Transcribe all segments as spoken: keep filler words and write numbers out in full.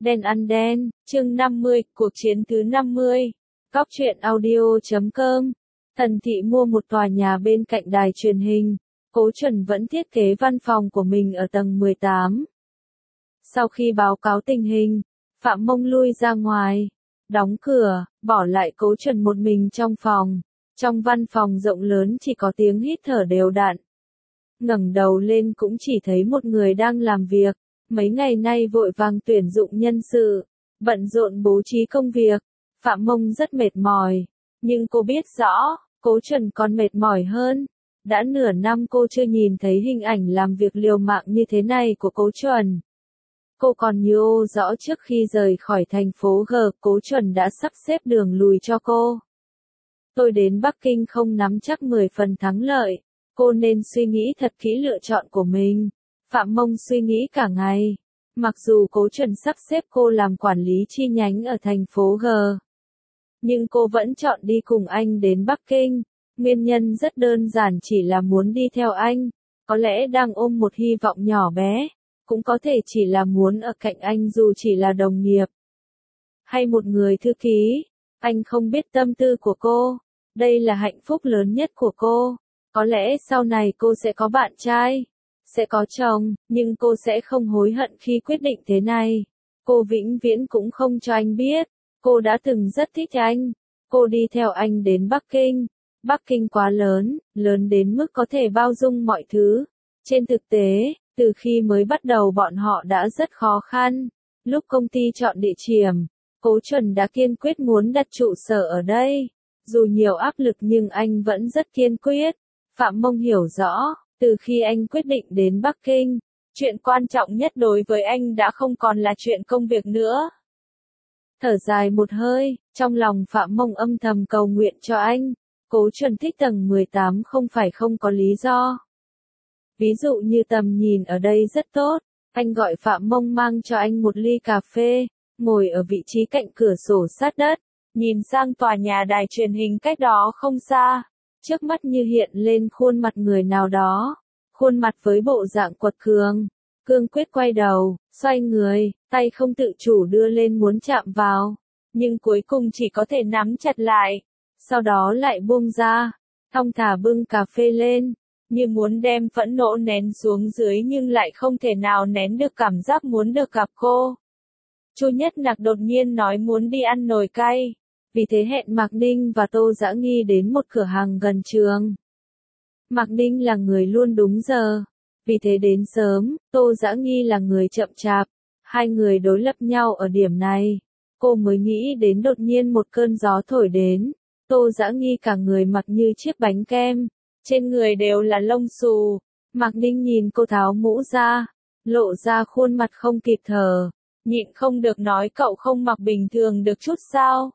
Đen ăn đen, chương năm mươi, cuộc chiến thứ năm mươi. Cóc truyện audio chấm com. Thần Thị mua một tòa nhà bên cạnh đài truyền hình. Cố Chuẩn vẫn thiết kế văn phòng của mình ở tầng mười tám. Sau khi báo cáo tình hình, Phạm Mông lui ra ngoài, đóng cửa, bỏ lại Cố Chuẩn một mình trong phòng. Trong văn phòng rộng lớn chỉ có tiếng hít thở đều đặn. Ngẩng đầu lên cũng chỉ thấy một người đang làm việc. Mấy ngày nay vội vàng tuyển dụng nhân sự, bận rộn bố trí công việc. Phạm Mông rất mệt mỏi, nhưng cô biết rõ, Cố Chuẩn còn mệt mỏi hơn. Đã nửa năm cô chưa nhìn thấy hình ảnh làm việc liều mạng như thế này của Cố Chuẩn. Cô còn nhớ rõ trước khi rời khỏi thành phố G, Cố Chuẩn đã sắp xếp đường lùi cho cô. Tôi đến Bắc Kinh không nắm chắc mười phần thắng lợi, cô nên suy nghĩ thật kỹ lựa chọn của mình. Phạm Mông suy nghĩ cả ngày. Mặc dù Cố Chuẩn sắp xếp cô làm quản lý chi nhánh ở thành phố G, nhưng cô vẫn chọn đi cùng anh đến Bắc Kinh. Nguyên nhân rất đơn giản, chỉ là muốn đi theo anh. Có lẽ đang ôm một hy vọng nhỏ bé, cũng có thể chỉ là muốn ở cạnh anh dù chỉ là đồng nghiệp, hay một người thư ký. Anh không biết tâm tư của cô. Đây là hạnh phúc lớn nhất của cô. Có lẽ sau này cô sẽ có bạn trai, sẽ có chồng, nhưng cô sẽ không hối hận khi quyết định thế này. Cô vĩnh viễn cũng không cho anh biết, cô đã từng rất thích anh. Cô đi theo anh đến Bắc Kinh. Bắc Kinh quá lớn, lớn đến mức có thể bao dung mọi thứ. Trên thực tế, từ khi mới bắt đầu bọn họ đã rất khó khăn. Lúc công ty chọn địa điểm, Cố Chuẩn đã kiên quyết muốn đặt trụ sở ở đây. Dù nhiều áp lực nhưng anh vẫn rất kiên quyết. Phạm Mông hiểu rõ, từ khi anh quyết định đến Bắc Kinh, chuyện quan trọng nhất đối với anh đã không còn là chuyện công việc nữa. Thở dài một hơi, trong lòng Phạm Mông âm thầm cầu nguyện cho anh. Cố Chuẩn thích tầng mười tám không phải không có lý do. Ví dụ như tầm nhìn ở đây rất tốt. Anh gọi Phạm Mông mang cho anh một ly cà phê, ngồi ở vị trí cạnh cửa sổ sát đất, nhìn sang tòa nhà đài truyền hình cách đó không xa. Trước mắt như hiện lên khuôn mặt người nào đó, khuôn mặt với bộ dạng quật cường. Cương quyết quay đầu, xoay người, tay không tự chủ đưa lên muốn chạm vào, nhưng cuối cùng chỉ có thể nắm chặt lại, sau đó lại buông ra, thong thả bưng cà phê lên, như muốn đem phẫn nộ nén xuống dưới nhưng lại không thể nào nén được cảm giác muốn được gặp cô. Chu Nhất Nặc đột nhiên nói muốn đi ăn nồi cay. Vì thế hẹn Mạc Ninh và Tô Dã Nghi đến một cửa hàng gần trường. Mạc Ninh là người luôn đúng giờ, vì thế đến sớm. Tô Dã Nghi là người chậm chạp. Hai người đối lập nhau ở điểm này. Cô mới nghĩ đến đột nhiên một cơn gió thổi đến. Tô Dã Nghi cả người mặc như chiếc bánh kem, trên người đều là lông xù. Mạc Ninh nhìn cô tháo mũ ra, lộ ra khuôn mặt không kịp thở, nhịn không được nói cậu không mặc bình thường được chút sao?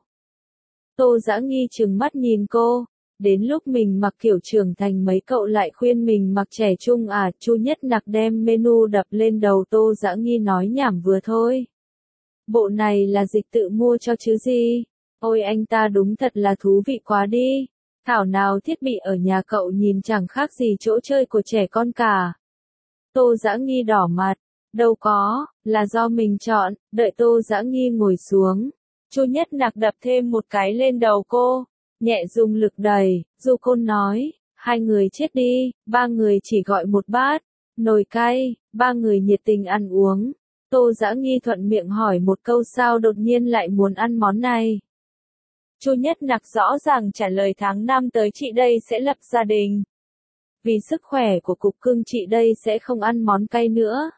Tô Dã Nghi trừng mắt nhìn cô, đến lúc mình mặc kiểu trưởng thành mấy cậu lại khuyên mình mặc trẻ trung à? Chu Nhất Nặc đem menu đập lên đầu Tô Dã Nghi nói nhảm vừa thôi. Bộ này là dịch tự mua cho chứ gì? Ôi anh ta đúng thật là thú vị quá đi. Thảo nào thiết bị ở nhà cậu nhìn chẳng khác gì chỗ chơi của trẻ con cả. Tô Dã Nghi đỏ mặt, đâu có, là do mình chọn. Đợi Tô Dã Nghi ngồi xuống, Chu Nhất Nặc đập thêm một cái lên đầu cô, nhẹ dùng lực đẩy, dù cô nói, hai người chết đi, ba người chỉ gọi một bát nồi cay, ba người nhiệt tình ăn uống. Tô Dã Nghi thuận miệng hỏi một câu sao đột nhiên lại muốn ăn món này. Chu Nhất Nặc rõ ràng trả lời tháng năm tới chị đây sẽ lập gia đình. Vì sức khỏe của cục cưng chị đây sẽ không ăn món cay nữa.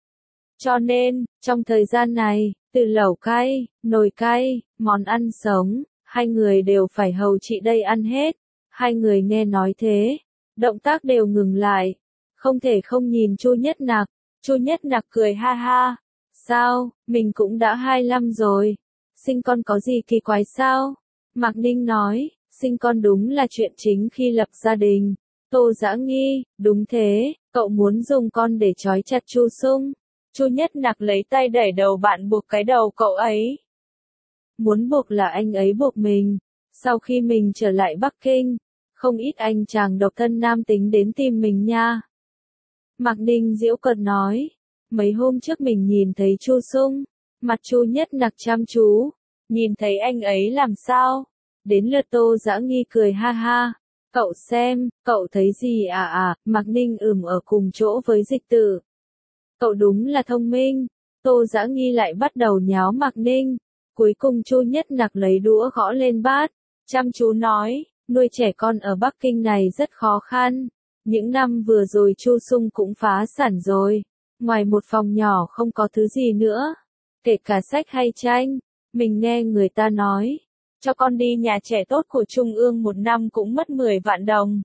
Cho nên, trong thời gian này, từ lẩu cay, nồi cay, món ăn sống, hai người đều phải hầu chị đây ăn hết. Hai người nghe nói thế, động tác đều ngừng lại, không thể không nhìn Chu Nhất Nặc. Chu Nhất Nặc cười ha ha, sao, mình cũng đã hai mươi lăm rồi, sinh con có gì kỳ quái sao? Mạc Ninh nói, sinh con đúng là chuyện chính khi lập gia đình. Tô Dã Nghi, đúng thế, cậu muốn dùng con để trói chặt Chu Sung. Chu Nhất Nặc lấy tay đẩy đầu bạn buộc cái đầu cậu ấy. Muốn buộc là anh ấy buộc mình. Sau khi mình trở lại Bắc Kinh, không ít anh chàng độc thân nam tính đến tìm mình nha. Mạc Ninh giễu cợt nói, mấy hôm trước mình nhìn thấy Chu Sung, Mặt Chu Nhất Nặc chăm chú, nhìn thấy anh ấy làm sao? Đến lượt Tô Dã Nghi cười ha ha. Cậu xem, cậu thấy gì à à, Mạc Ninh ừm ở cùng chỗ với Dịch Tự. Cậu đúng là thông minh. Tô Dã Nghi lại bắt đầu nháo Mạc Ninh. Cuối cùng Chu Nhất Nặc lấy đũa gõ lên bát, chăm chú nói, nuôi trẻ con ở Bắc Kinh này rất khó khăn. Những năm vừa rồi Chu Sung cũng phá sản rồi. Ngoài một phòng nhỏ không có thứ gì nữa. Kể cả sách hay tranh. Mình nghe người ta nói, cho con đi nhà trẻ tốt của Trung ương một năm cũng mất mười vạn đồng.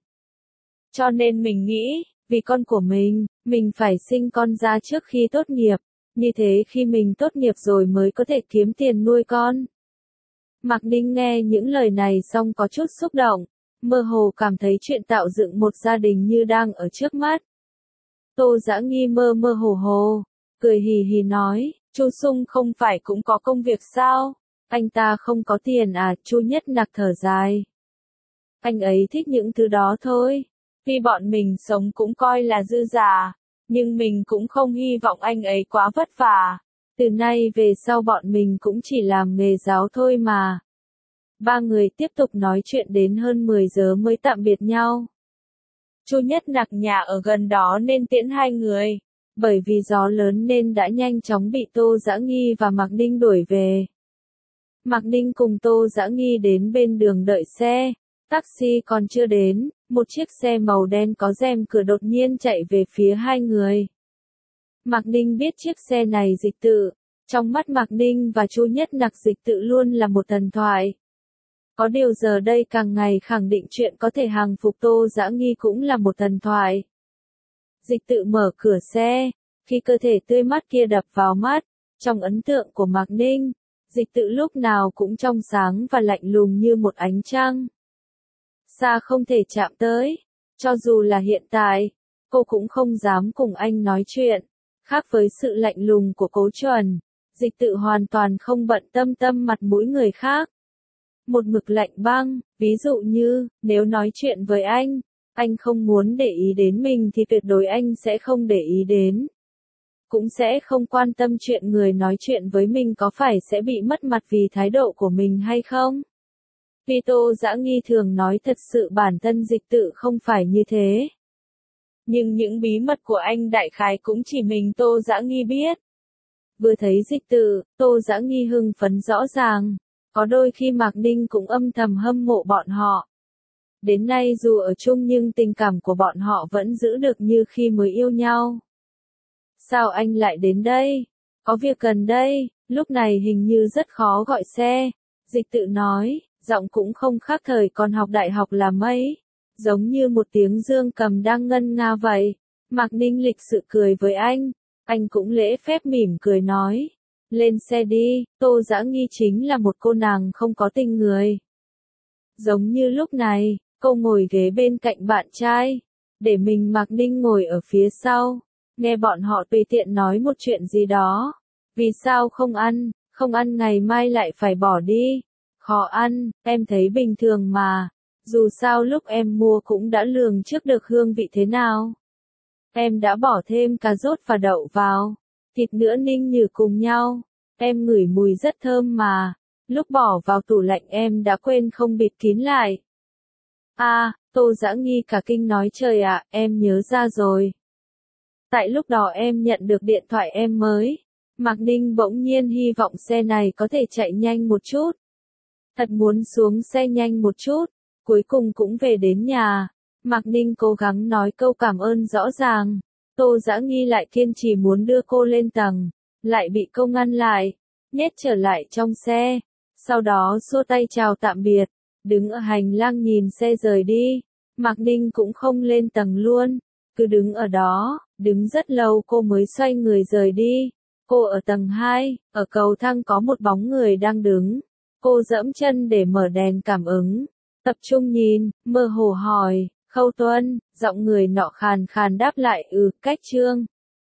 Cho nên mình nghĩ, vì con của mình, mình phải sinh con ra trước khi tốt nghiệp. Như thế khi mình tốt nghiệp rồi mới có thể kiếm tiền nuôi con. Mạc Ninh nghe những lời này xong có chút xúc động, mơ hồ cảm thấy chuyện tạo dựng một gia đình như đang ở trước mắt. Tô Dã Nghi mơ mơ hồ hồ, cười hì hì nói, Chu Sung không phải cũng có công việc sao? Anh ta không có tiền à? Chu Nhất Nặc thở dài. Anh ấy thích những thứ đó thôi. Vì bọn mình sống cũng coi là dư giả, nhưng mình cũng không hy vọng anh ấy quá vất vả. Từ nay về sau bọn mình cũng chỉ làm nghề giáo thôi mà. Ba người tiếp tục nói chuyện đến hơn mười giờ mới tạm biệt nhau. Chu Nhất Nặc nhà ở gần đó nên tiễn hai người. Bởi vì gió lớn nên đã nhanh chóng bị Tô Dã Nghi và Mạc Ninh đuổi về. Mạc Ninh cùng Tô Dã Nghi đến bên đường đợi xe. Taxi còn chưa đến, một chiếc xe màu đen có rèm cửa đột nhiên chạy về phía hai người. Mạc Ninh biết chiếc xe này Dịch Tự. Trong mắt Mạc Ninh và Chu Nhất Nặc Dịch Tự luôn là một thần thoại. Có điều giờ đây càng ngày khẳng định chuyện có thể hàng phục Tô Dã Nghi cũng là một thần thoại. Dịch Tự mở cửa xe, khi cơ thể tươi mát kia đập vào mắt, trong ấn tượng của Mạc Ninh, Dịch Tự lúc nào cũng trong sáng và lạnh lùng như một ánh trăng. Xa không thể chạm tới, cho dù là hiện tại, cô cũng không dám cùng anh nói chuyện. Khác với sự lạnh lùng của Cố Chuẩn, Dịch Tự hoàn toàn không bận tâm tâm mặt mũi người khác. Một mực lạnh băng, ví dụ như, nếu nói chuyện với anh, anh không muốn để ý đến mình thì tuyệt đối anh sẽ không để ý đến. Cũng sẽ không quan tâm chuyện người nói chuyện với mình có phải sẽ bị mất mặt vì thái độ của mình hay không. Vì Tô Dã Nghi thường nói thật sự bản thân Dịch Tự không phải như thế. Nhưng những bí mật của anh đại khái cũng chỉ mình Tô Dã Nghi biết. Vừa thấy Dịch Tự, Tô Dã Nghi hưng phấn rõ ràng. Có đôi khi Mạc Ninh cũng âm thầm hâm mộ bọn họ. Đến nay dù ở chung nhưng tình cảm của bọn họ vẫn giữ được như khi mới yêu nhau. Sao anh lại đến đây? Có việc cần đây, lúc này hình như rất khó gọi xe. Dịch Tự nói, giọng cũng không khác thời còn học đại học là mấy. Giống như một tiếng dương cầm đang ngân nga vậy. Mạc Ninh lịch sự cười với anh. Anh cũng lễ phép mỉm cười nói. Lên xe đi, Tô Dã Nghi chính là một cô nàng không có tình người. Giống như lúc này, cô ngồi ghế bên cạnh bạn trai. Để mình Mạc Ninh ngồi ở phía sau. Nghe bọn họ tùy tiện nói một chuyện gì đó. Vì sao không ăn, không ăn ngày mai lại phải bỏ đi. Khó ăn, em thấy bình thường mà. Dù sao lúc em mua cũng đã lường trước được hương vị thế nào. Em đã bỏ thêm cà rốt và đậu vào. Thịt nữa ninh nhừ cùng nhau. Em ngửi mùi rất thơm mà. Lúc bỏ vào tủ lạnh em đã quên không bịt kín lại. À, Tô Dã Nghi cả kinh nói trời ạ, em nhớ ra rồi. Tại lúc đó em nhận được điện thoại em mới. Mạc Ninh bỗng nhiên hy vọng xe này có thể chạy nhanh một chút. Thật muốn xuống xe nhanh một chút. Cuối cùng cũng về đến nhà. Mạc Ninh cố gắng nói câu cảm ơn rõ ràng. Tô Dã Nghi lại kiên trì muốn đưa cô lên tầng. Lại bị cô ngăn lại. Nhét trở lại trong xe. Sau đó xua tay chào tạm biệt. Đứng ở hành lang nhìn xe rời đi. Mạc Ninh cũng không lên tầng luôn. Cứ đứng ở đó. Đứng rất lâu cô mới xoay người rời đi. Cô ở tầng hai. Ở cầu thang có một bóng người đang đứng. Cô giẫm chân để mở đèn cảm ứng. Tập trung nhìn, mơ hồ hỏi, Khâu Tuân, giọng người nọ khàn khàn đáp lại ừ, Cách Trương.